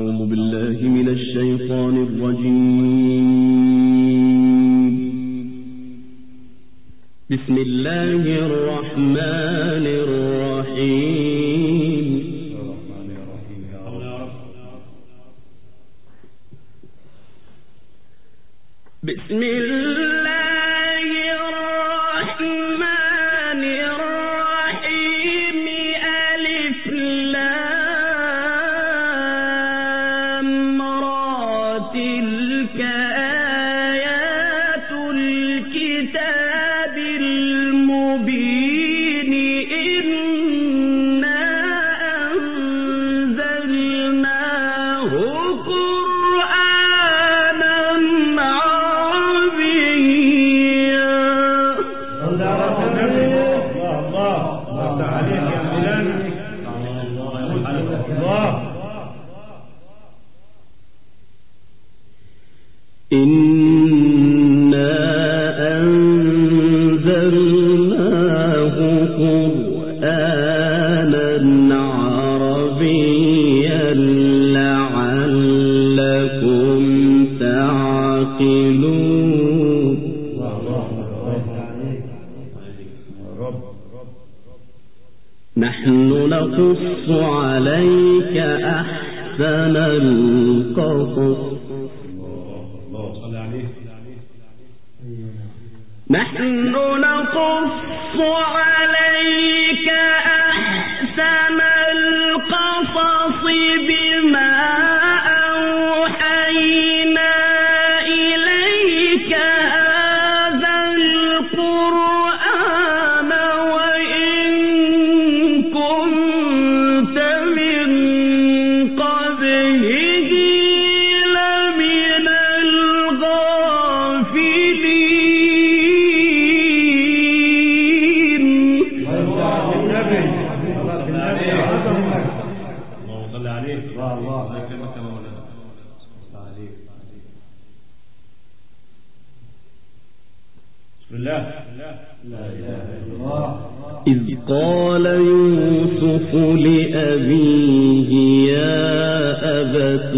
أعوذ بالله من الشيطان الرجيم. بسم الله الرحمن الرحيم. بسم الله الرحمن الرحيم. ألف لام را تلك آيات الكتاب المبين. إنا أنزلناه قرآنا عربيا. إنا أنزلناه قرآنا عربيا لعلكم تعقلون. نحن نقص عليك أحسن القصص. نحن نقص عليك أحسن القصص بما أوحينا إليك هذا القرآن وإن كنت من قبله لمن الغافلين. إذ قال يوسف لأبيه يا أبت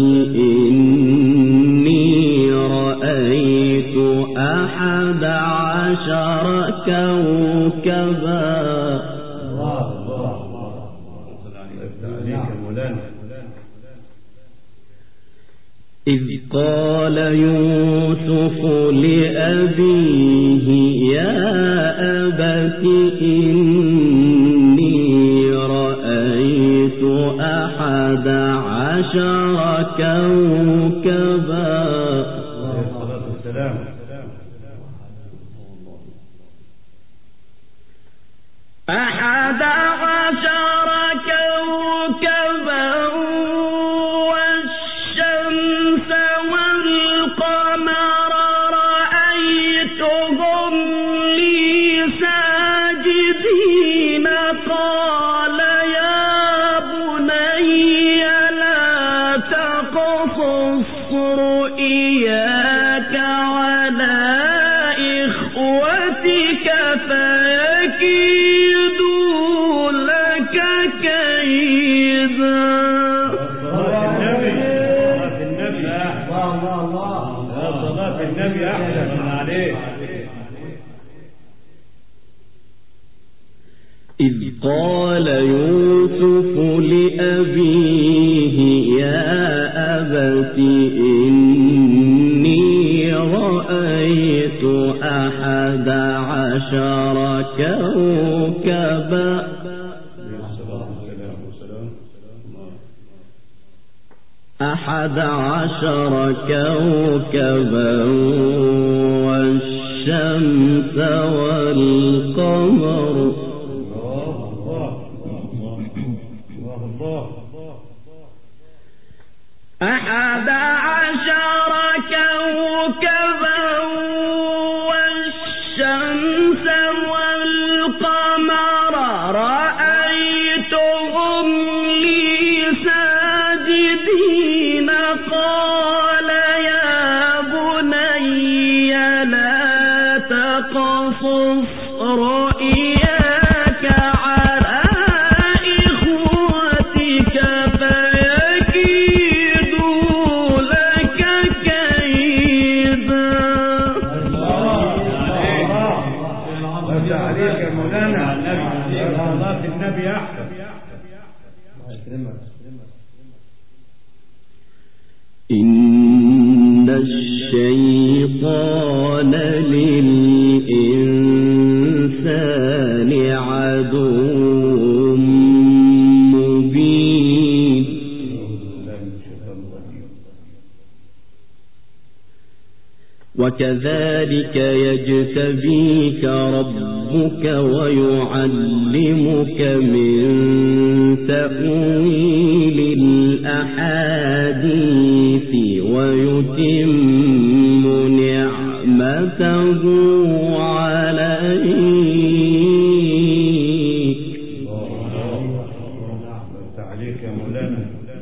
إني رأيت 11 كوكبا. إذ قال يوسف لأبيه يا أبت إني رأيت 11 كوكبا. 11 كوكبا والشمس والقمر رأيتهم لي ساجدين. قال يا بني لا تقصص رؤياك على إخوتك فيكيدوا لك كيدا. صلاة النبي أحسن عليك. إذ قال يوسف لأبيه يا أبت إني رأيت 11 كوكبا. 11 كوكبا والشمس والقمر. 11 كوكبا والشمس والقمر رأيتهم لي ساجدين. قال يا بني لا تقصص رؤياك على إخوتك فيكيدوا وكذلك يجتبيك ربك ويعلمك من تأويل الأحاديث ويتم نعمته عليك. عليك يا مولانا.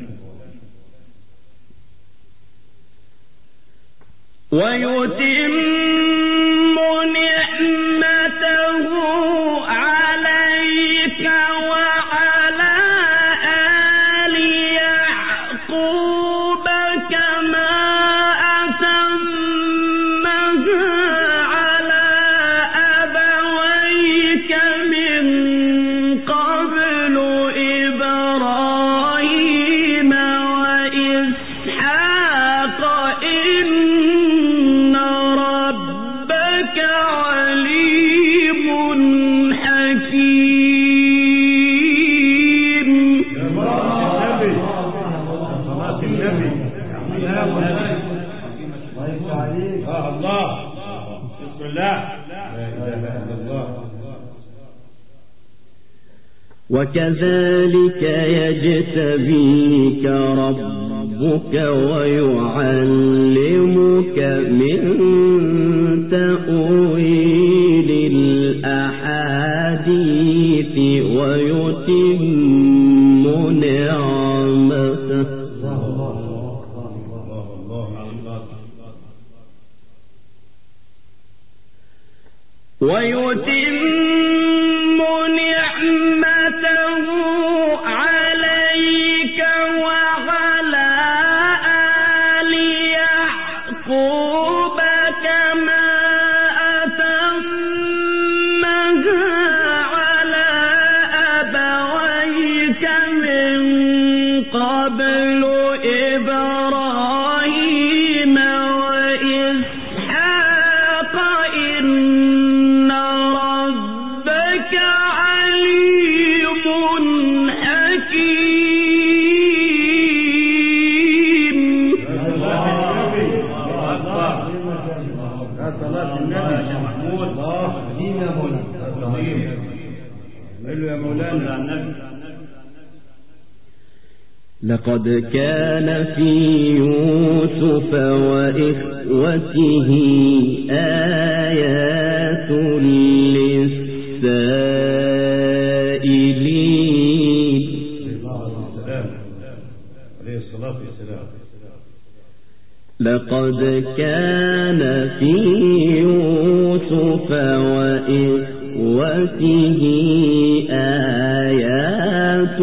ويتم نعمته عليك وعلى آل يعقوب كما أتمها على أبويك من قبل إبراهيم وإسحاق إن ربك عليم حكيم. صلاة النبي. الله. بسم الله. لا إله إلا الله. وكذلك يجتبيك ربك ويعلمك من تأويل الأحاديث ويتم نعمته عليك وعلى آل يعقوب كما أتمها على أبويك من قبل إبراهيم وإسحاق إن ربك عليم حكيم. صلاة النبي يا محمود. يا مولانا. لقد كان في يوسف وإخوته آيات للسائلين. عليه الصلاة والسلام. لقد كان في يوسف وإخوته آيات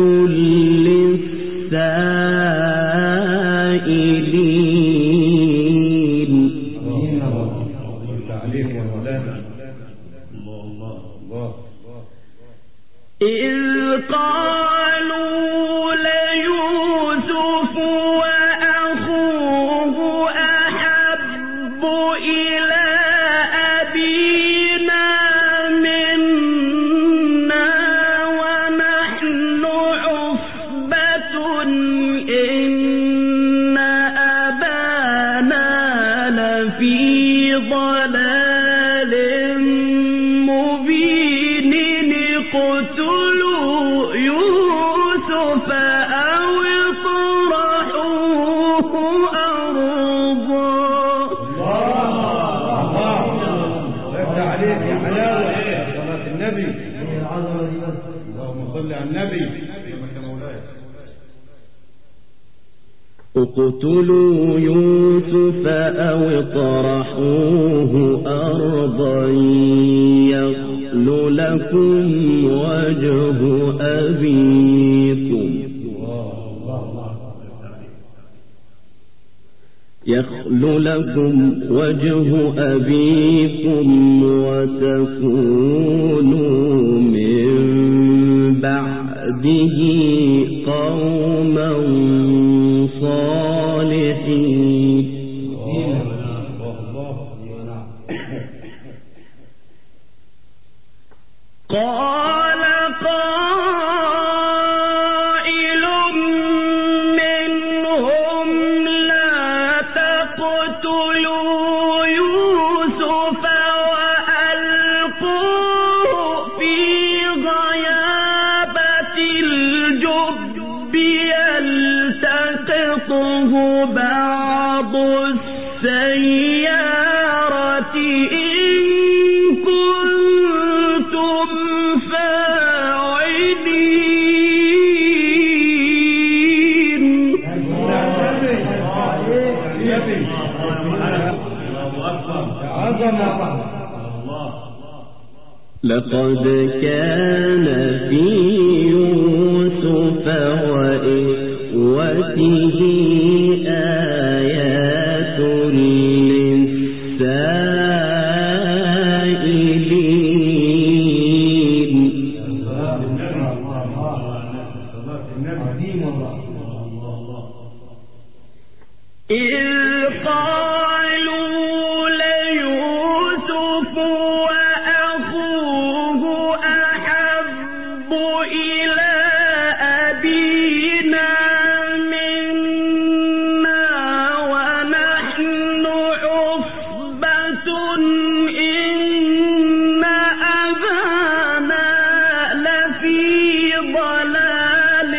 للسائلين. عليك يا مولانا. الله الله الله. إذ قالوا ليوسف وأخوه أحب إلى أبينا منا ونحن عصبة إن أبانا لفي ضلال مبين. اقتلوا يوسف أو اطرحوه أرضا. الله عليك يا حلاوة. صلاة النبي. اللهم صل على النبي. اقتلوا يوسف أو اطرحوه أرضا يخل لكم وجه أبيكم وتكونوا من بعده قوما صالحين. قال قائل منهم لا تقتلوا يوسف بعض السيارة إن كنتم فاعلين. لقد كان في يوسف وإخوته آيات للسائلين. إذ قالوا ليوسف وأخوه أحب إلى أبينا منا ونحن عصبة إن أبانا لفي ضلال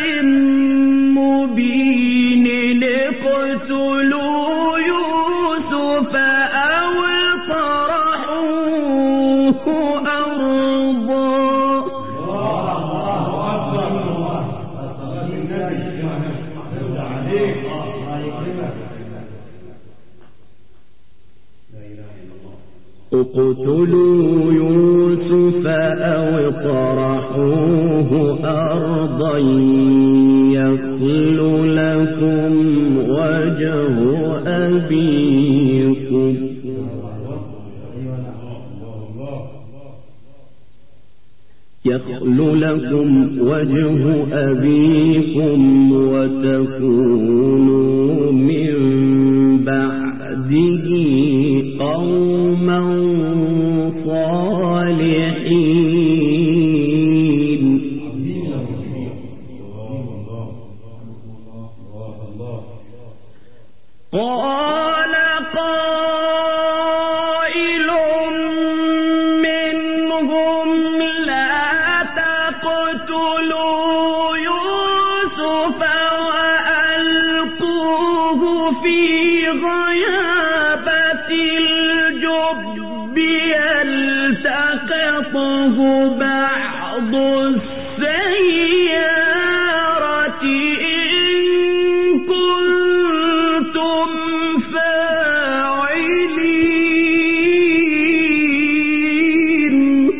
مبين. اقتلوا يوسف أو اطرحوه أرضا. اقتلوا يوسف أو اطرحوه أرضا يخل لكم وجه أبيكم وتكونوا من بعده قوما صالحين. قال قائل منهم لا تقتلوا يوسف وألقوه في غيابة الجب يلتقطه بعض السيارة إن كنتم فاعلين.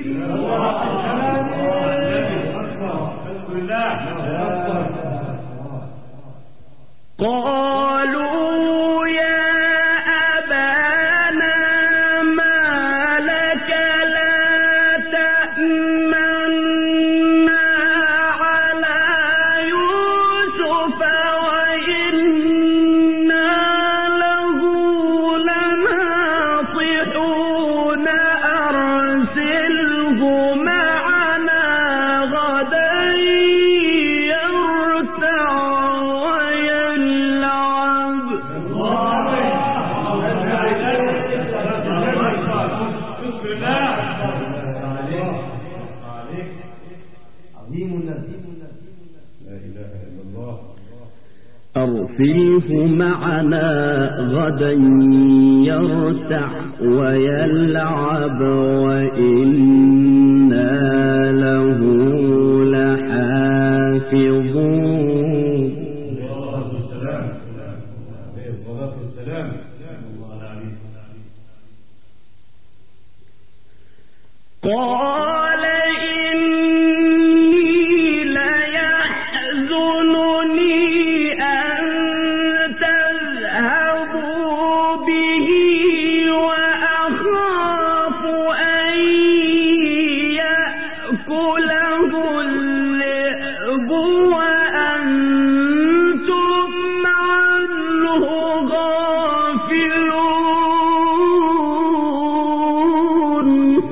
قالوا يا أبانا ما لك لا تأمنا على يوسف وإنا له لناصحون. أرسله معنا غدا يرتع ويلعب. أرسله معنا غدا يرتع ويلعب وإنا له لحافظون. قال إني ليحزنني أن تذهبوا به وأخاف أن يأكله الذئب وأنتم عنه غافلون.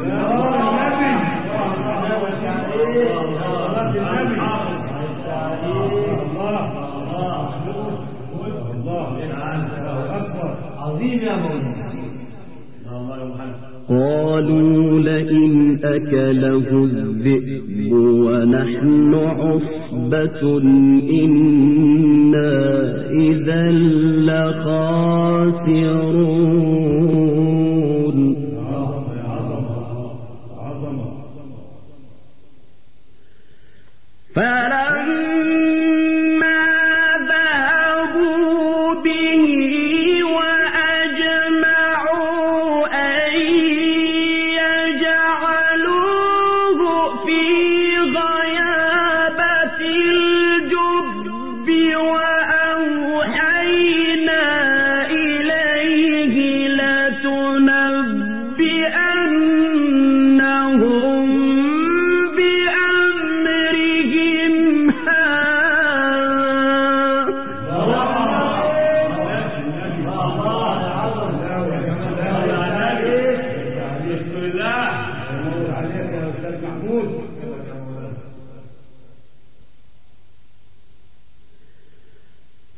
قالوا لئن أكله الذئب ونحن عصبة إنا إذا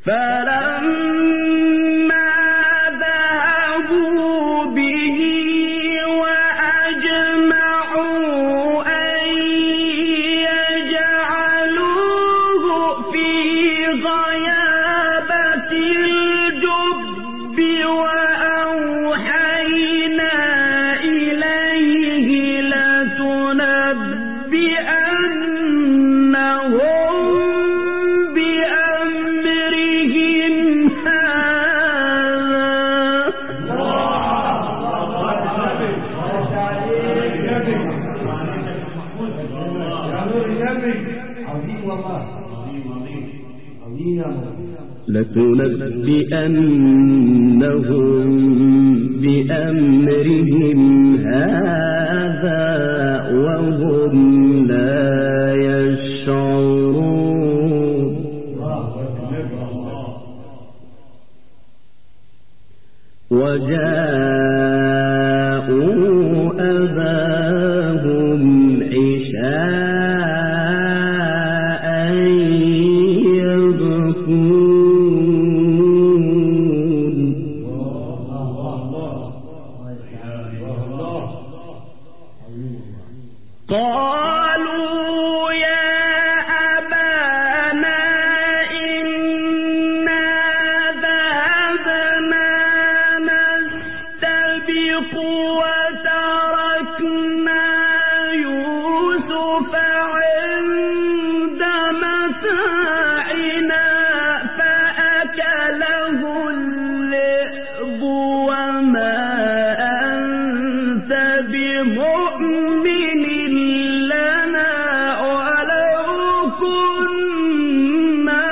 فلما ذهبوا به وأجمعوا أن يجعلوه في غيابة الجب وأوحينا إليه لتنبئنهم بأمرهم هذا وهم لا يشعرون وجاءوا أباهم عشاء يبكون قالوا يا أبانا إنا ذهبنا نستبق وتركنا يوسف عند متاعنا فأكله الذئب وما أنت بمؤمن لنا ولو كنا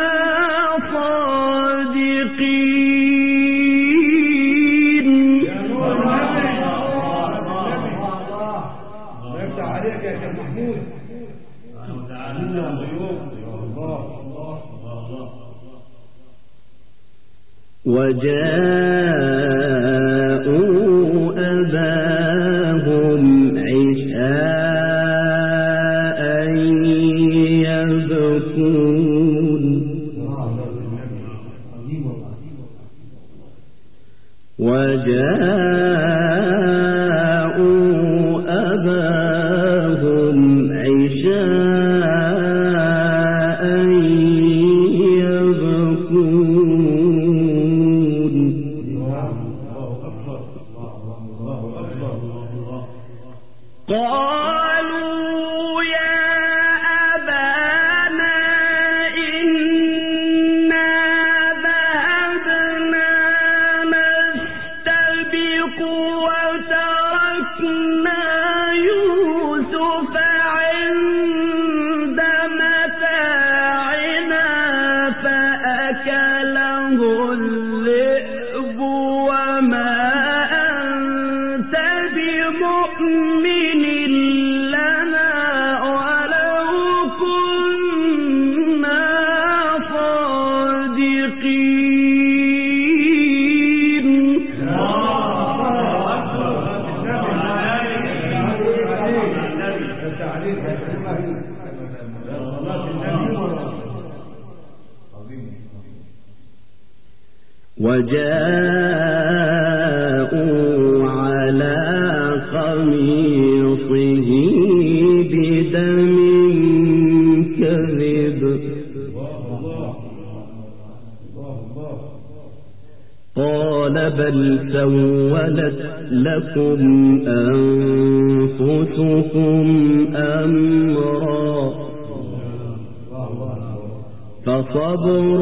صادقين. عليك يا شيخ محمود. وجاءوا أباهم عشاء يبكون قالوا يا أبانا إنا ذهبنا نستبق وتركنا يوسف عند متاعنا فأكله الذئب وما أنت بمؤمن لنا ولو كنا صادقين. وجاءوا على قميصه بدم كذب قال بل سولت لكم أنفسكم أمرا فصبر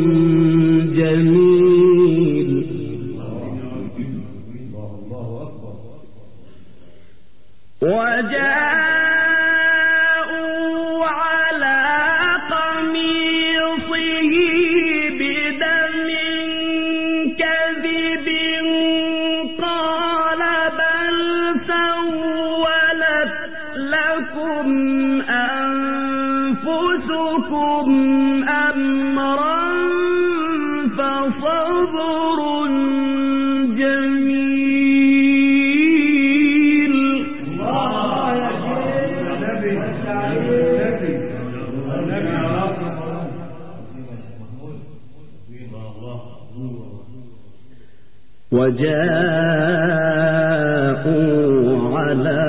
جميل وجاءوا على قميصه بدم كذب قال بل سولت لكم أنفسكم أمرا فصبر جميل. وجاءوا على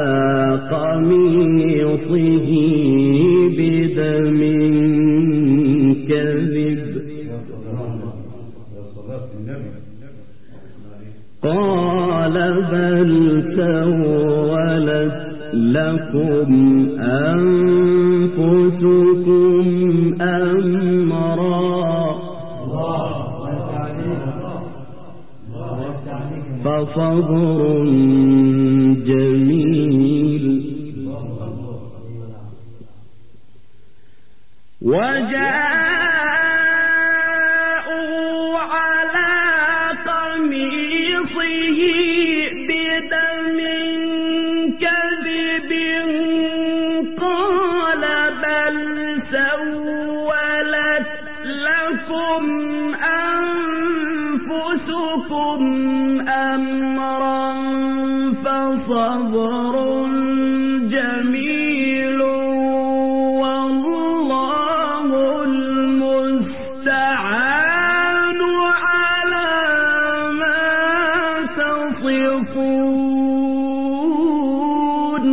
قميصه بدم كذب قال بل سولت لكم أنفسكم أمرا فصبر جميل وجاءوا على قميصه بدم كذب قال بل سولت لكم أنفسكم أمرا فصبر جميل والله المستعان على ما تصفون.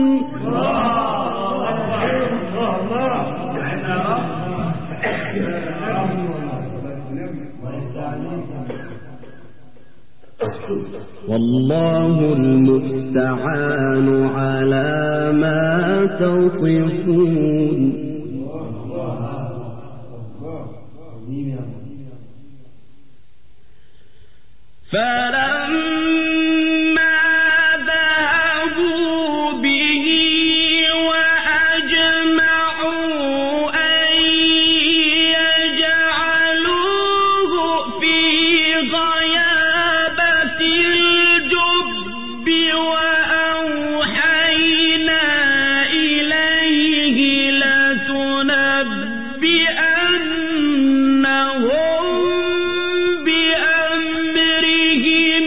والله المستعان على ما تصفون. فلما ذهبوا به وأجمعوا أن يجعلوه في غيابة الجب وأوحينا إليه لتنبئنهم بأمرهم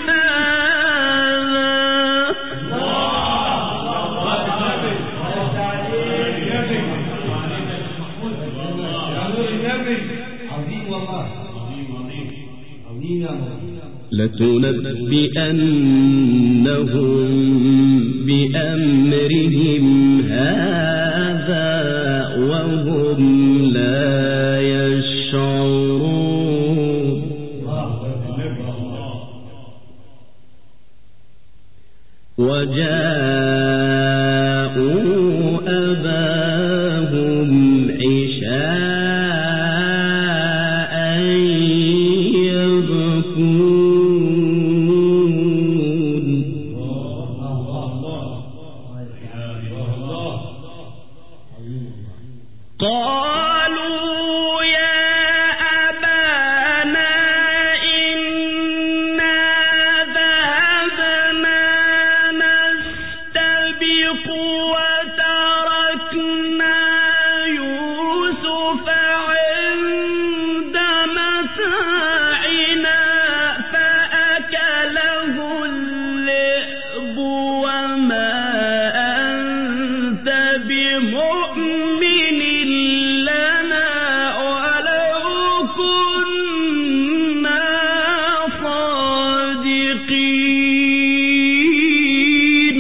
هذا وهم لا يشعرون. وجاءوا أباهم عشاء يبكون قالوا يا أبانا إنا ذهبنا نستبق وتركنا يوسف عند متاعنا فأكله الذئب وما أنت بمؤمن لنا ولو كنا صادقين.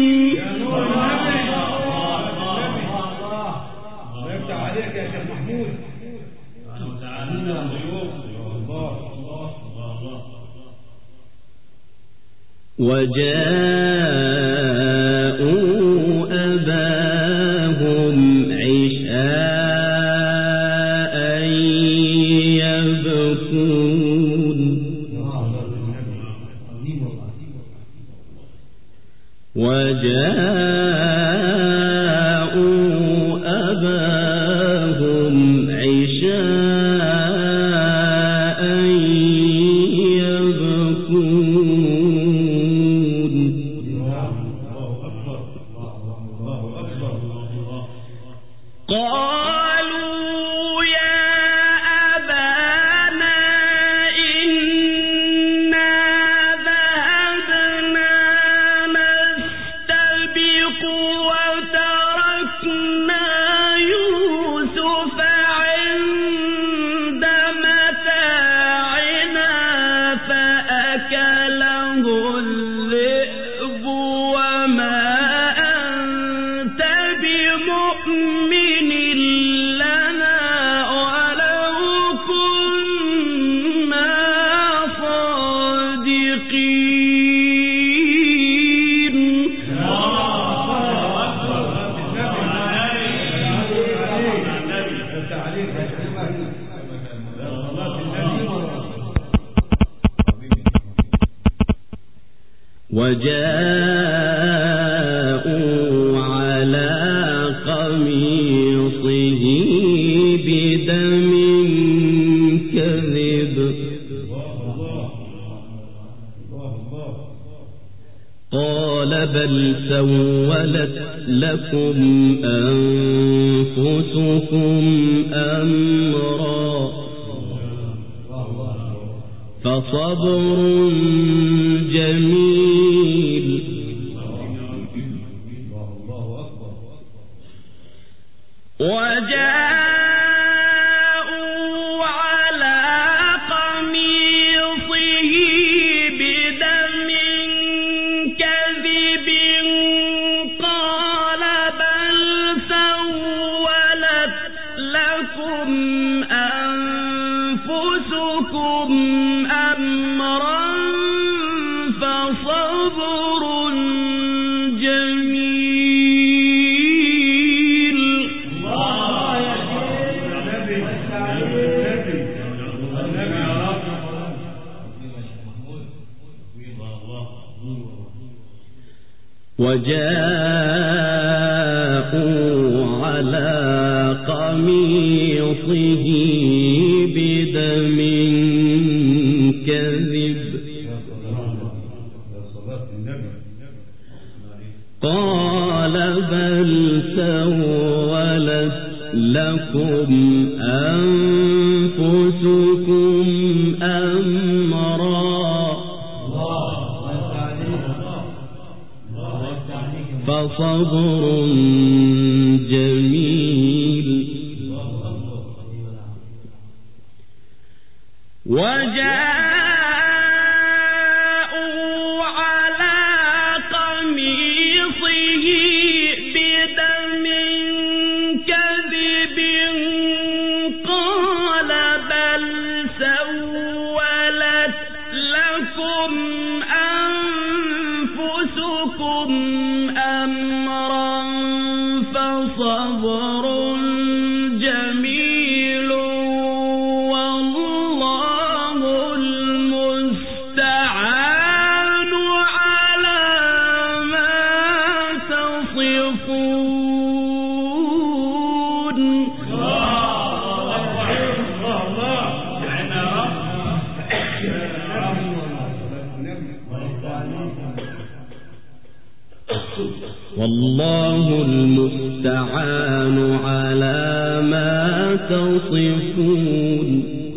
عليك يا شيخ محمود. وجاءوا أباهم عشاء يبكون قالوا يا أبانا إنا ذهبنا نستبق وتركنا يوسف عند متاعنا وجاءوا على قميصه بدم كذب قال بل سولت لكم أنفسكم أمرا فصبر جميل وجاءوا على قميصه بدم كذب قال بل سولت لكم أنفسكم أمرا فصبر جميل وجاءوا على قميصه بدم كذب قال بل سولت لكم أنفسكم أمرا فصبر جميل وجاءوا على قميصه بدم كذب قال بل سولت لكم أنفسكم أمرا فصبر جميل والله المستعان على ما تصفون والله المستعان على ما تصفون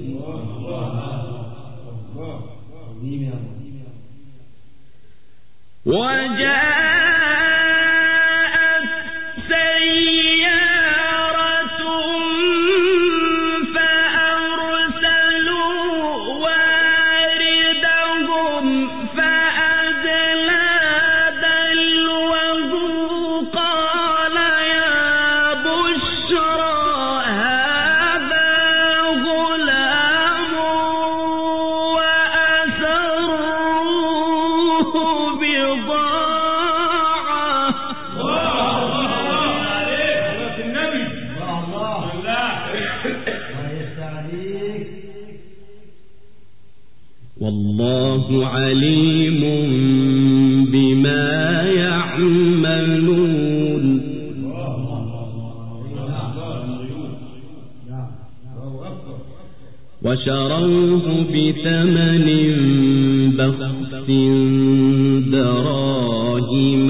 وجاءت سيارة فأرسلوا واردهم فأدلى دلوه قال يا بشرى هذا غلام وأسروه بضاعة والله عليم بما يعملون وشروه بثمن بخس دراهم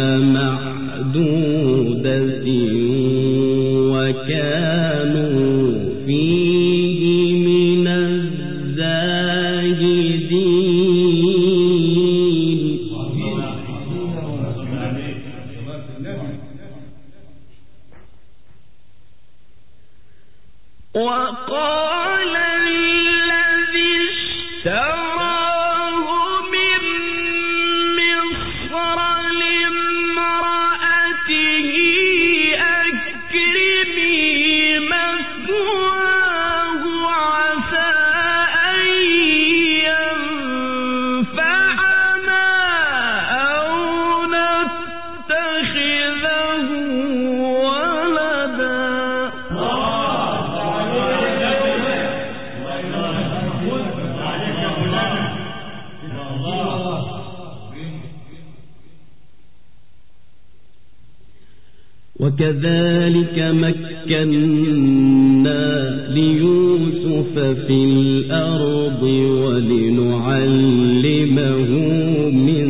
معدودة وكانوا فيه من الزاهدين وقال الذي اشتراه من مصر لامرأته أكرمي مثواه عسى أن ينفعنا وكذلك مكنا ليوسف في الأرض ولنعلمه من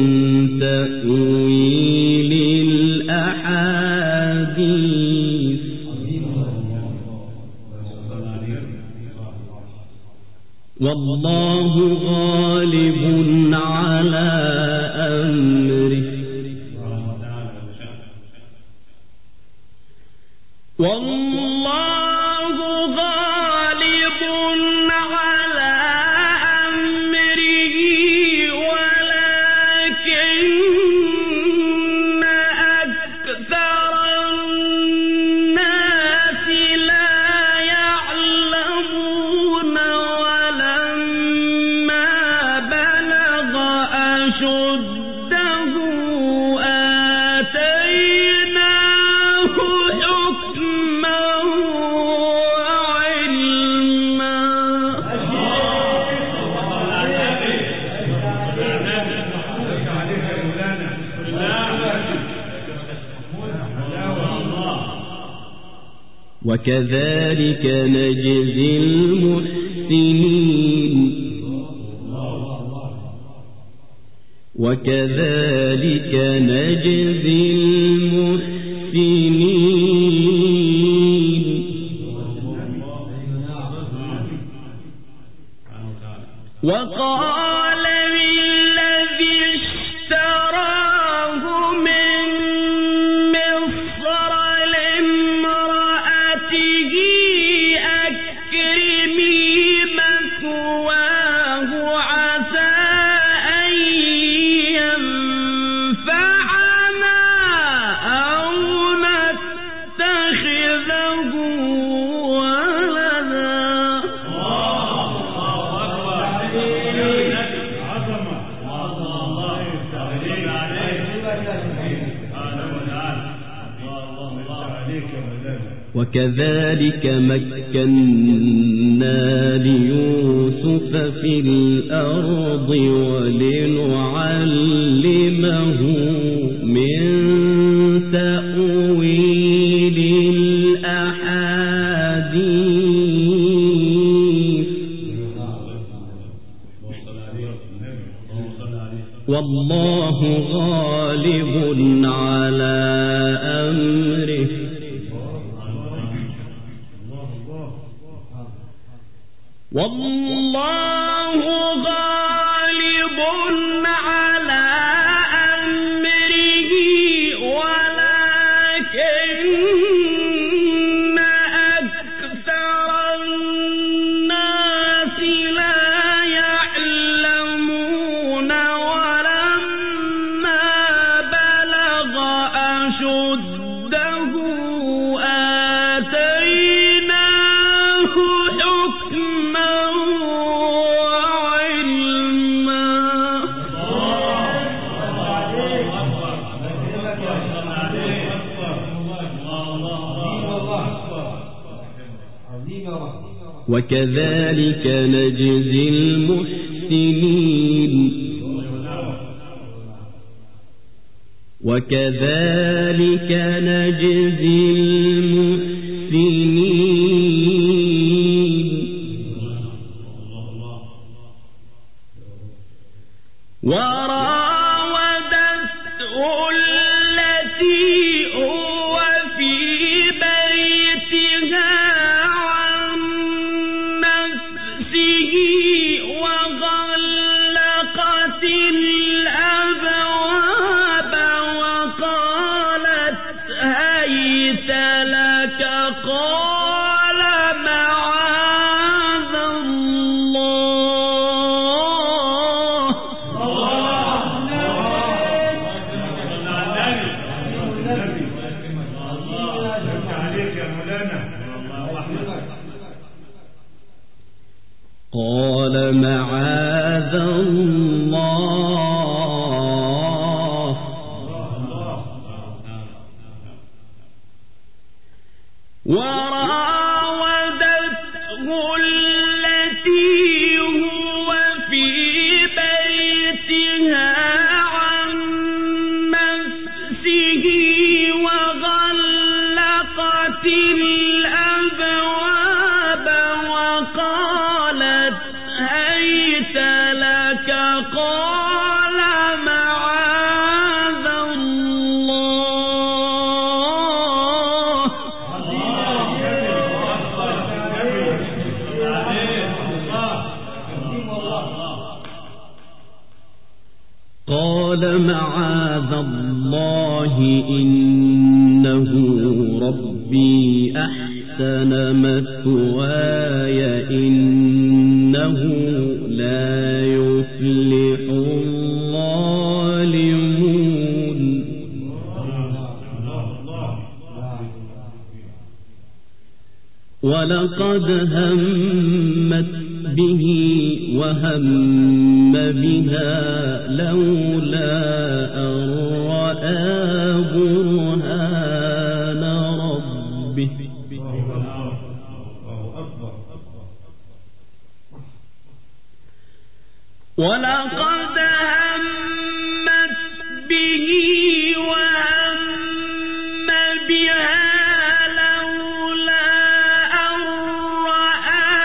تأويل الأحاديث والله غالب على أمره والله غالب على أمره ولكن أكثر الناس لا يعلمون ولما بلغ أشده آتيناه حكما وعلما وكذلك نجزي المحسنين وكذلك نجزي المحسنين وقال للذي اشتراه من مصر لامرأته أكرمي مثواه عسى أن ينفعنا أو نتخذه ولدا وكذلك مكنا ليوسف في الأرض ولنعلمه من تأويل الأحاديث والله غالب على أمره والله غالب على أمره ولكن أكثر الناس لا يعلمون ولما بلغ أشده آتيناه حكما وعلما وكذلك نجزي المحسنين وكذلك نجزي المحسنين وراودته التي هو في بيتها عن نفسه وغلقت الأبواب وقالت هيت لك قال معاذ الله قال معاذ الله إنه ربي أحسن مثواي إنه لا يفلح الظالمون ولقد همت به وهم بها لولا أن رأى برهان ربه ولقد همت به وهم بها لولا أن رأى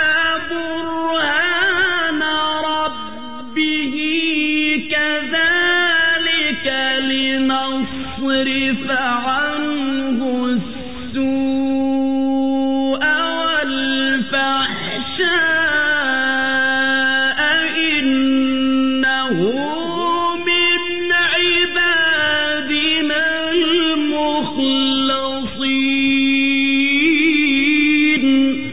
برهان ربه كذلك لنصرف عنه السوء والفحشاء إنه من عبادنا المخلصين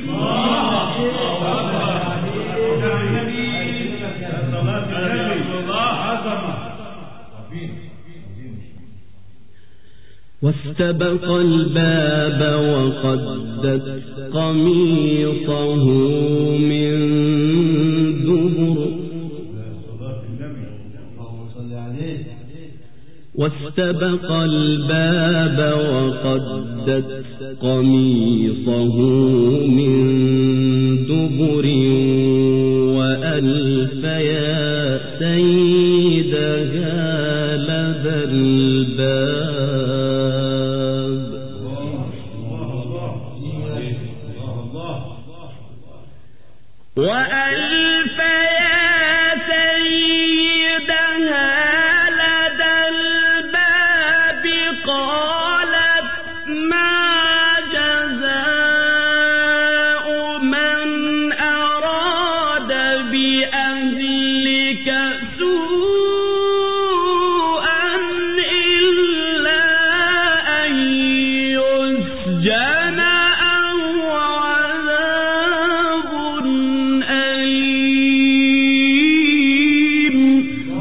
واستبق الباب وقدت قميصه من دبر واستبق الباب وقدت قميصه من دبر وألف يا سيدها لدى الباب وألف يا سيدها لدى الباب قالت ما جزاء من أراد بأهلك سوءا إلا أن يسجن أو عذاب أليم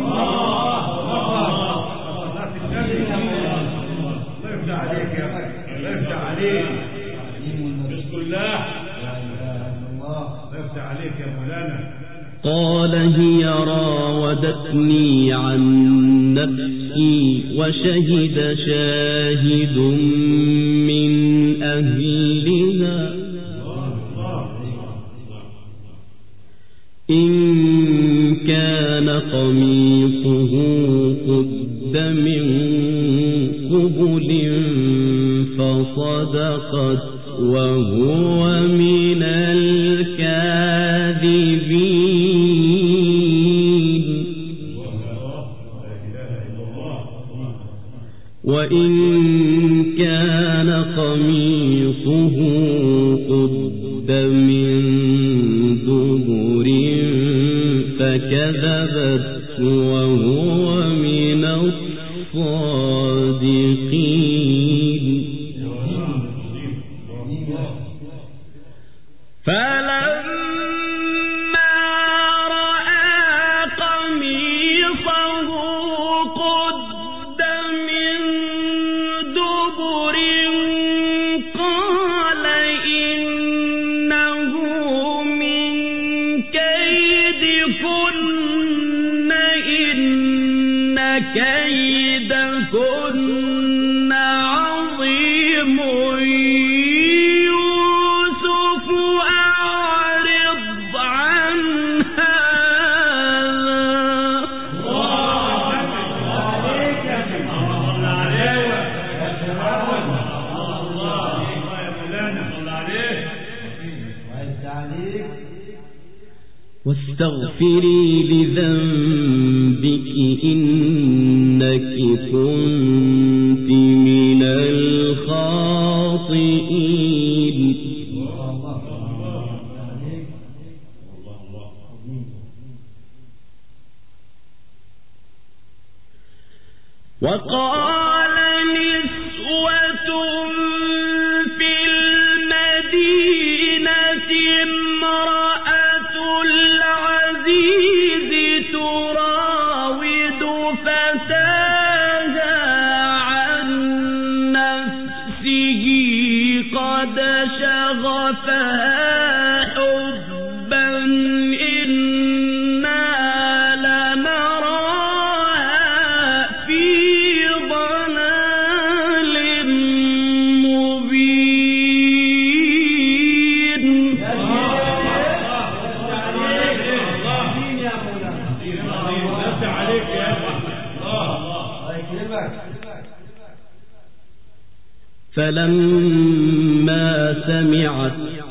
قال هي راودتني عن نفسي وشهد شاهد من أهلها إن كان قميصه قد من قبل فصدقت وهو من الكاذبين وإن كان قميصه قد من دبر فكذبت وهو من الصادقين فلما رأى قميصه قد من دبر قال إنه من كيدكن إن كيدكن عظيم واستغفري لذنبك إنك كنت من الخاطئين وقال نسوة في المدينة امرأة العزيز تراود فتاها عن نفسه قد شغفها فلما سمعت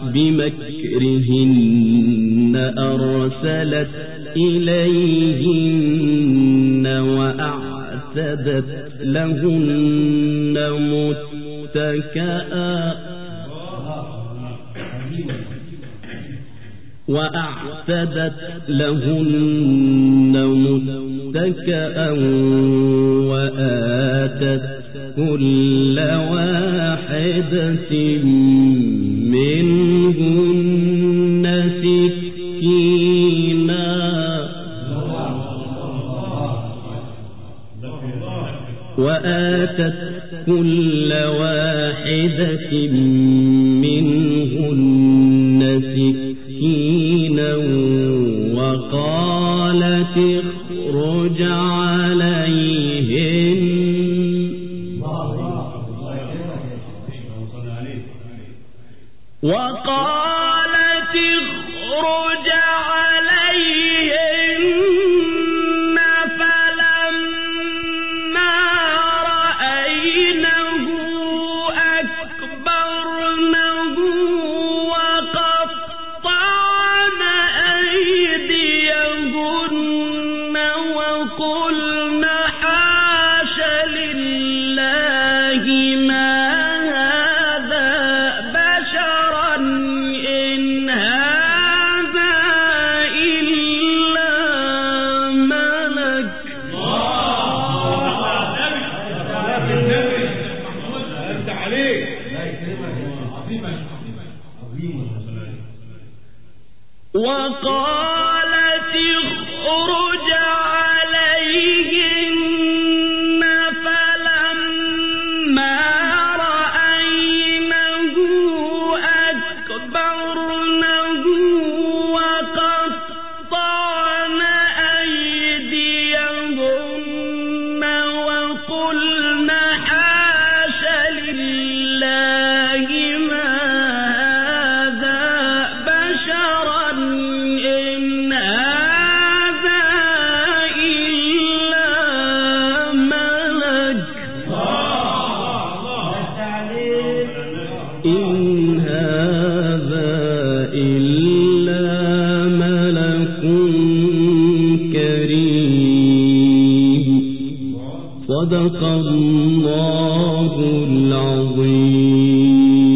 بمكرهن أرسلت إليهن وأعتدت لهن متكأ وآتت كل واحدة منهن سكينا وقالت اخرج عليهن فلما رأينه أكبرنه وقطعن أيديهن وقلن حاش لله ما هذا بشرا إن هذا إلا ملك. وقالت اخرج عليهن فلما رأينه أكبرنه وقطعن أيديهن وقلن حاش لله ما هذا بشرا إن هذا إلا ملك. إن هذا إلا ملك كريم. صدق الله العظيم.